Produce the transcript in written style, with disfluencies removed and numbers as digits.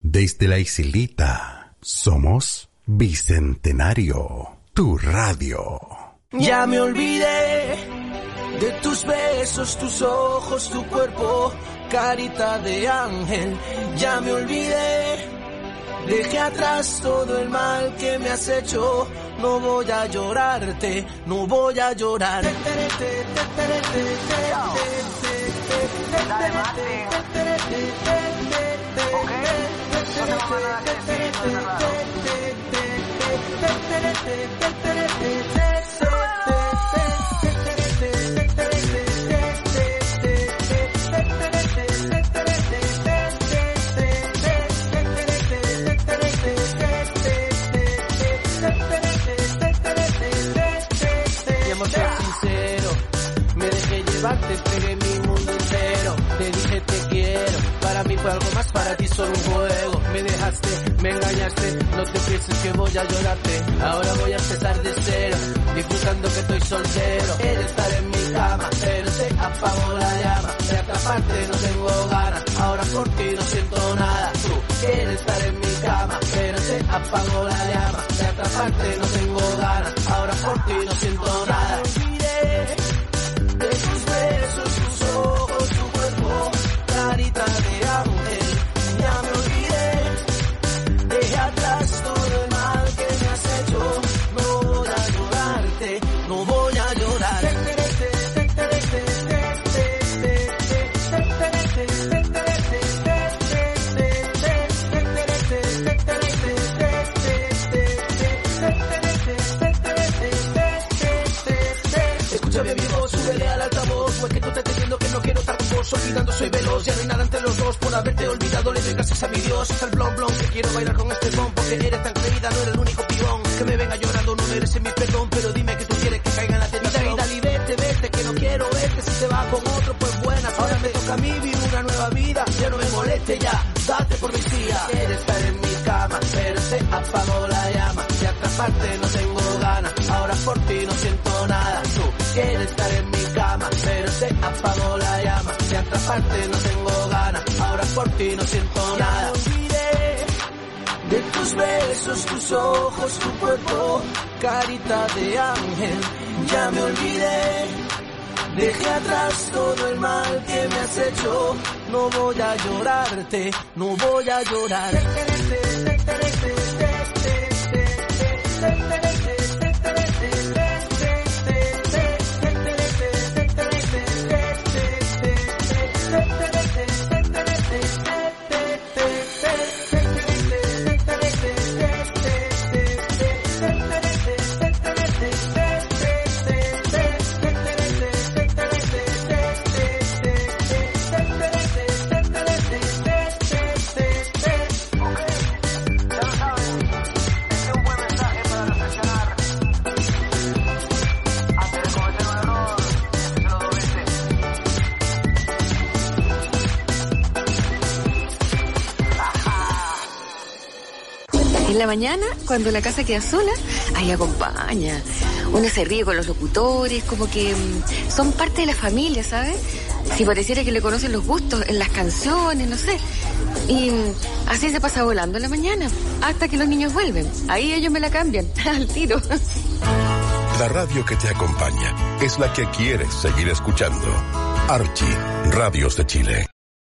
Desde la islita, somos Bicentenario, tu radio. Ya me olvidé de tus besos, tus ojos, tu cuerpo, carita de ángel. Ya me olvidé, dejé atrás todo el mal que me has hecho. No voy a llorarte, no voy a llorar. Te entregué mi mundo entero, te dije te quiero, para mí fue algo más, para ti solo un juego. Me dejaste, me engañaste, no te pienses que voy a llorarte. Ahora voy a empezar de cero, disfrutando que estoy soltero. Quiero estar en mi cama, pero se apagó la llama. De atraparte no tengo ganas, ahora por ti no siento nada. Tú quieres estar en mi cama, pero se apagó la llama. De atraparte no tengo ganas, ahora por ti no siento nada. De tus besos, tus ojos, tu cuerpo, carita de ángel. Ya me olvidé, dejé atrás todo el mal que me has hecho. No voy a llorarte, no voy a llorar. Escúchame mi voz, súbele al altavoz. O es que tú te estás diciendo que no quiero estar con vos. Olvidando soy veloz, ya no hay nada entre los dos. Por haberte olvidado le doy gracias a mi Dios. Es el blon blon que quiero bailar con este son. Porque eres tan creída, no eres el único pibón. Que me venga llorando, no mereces mi perdón. Pero dime que tú quieres que caiga en la tentación. Dale, vete, que no quiero verte. Si te vas con otro, pues buena. Ahora me toca a mí vivir una nueva vida. Ya no me moleste ya, date por mis días. Quieres estar en mi cama, pero se apagó la llama. De atraparte no tengo ganas, ahora por ti no siento nada. Tú quieres estar en mi cama, pero se apagó la llama. De atraparte no tengo ganas, ahora por ti no siento nada. Ya me olvidé de tus besos, tus ojos, tu cuerpo, carita de ángel. Ya me olvidé, dejé atrás todo el mal que me has hecho. No voy a llorarte, no voy a llorar. En la mañana, cuando la casa queda sola, ahí acompaña. Uno se ríe con los locutores, como que son parte de la familia, ¿sabes? Si pareciera que le conocen los gustos en las canciones, no sé. Y así se pasa volando en la mañana, hasta que los niños vuelven. Ahí ellos me la cambian, al tiro. La radio que te acompaña es la que quieres seguir escuchando. Archie, Radios de Chile.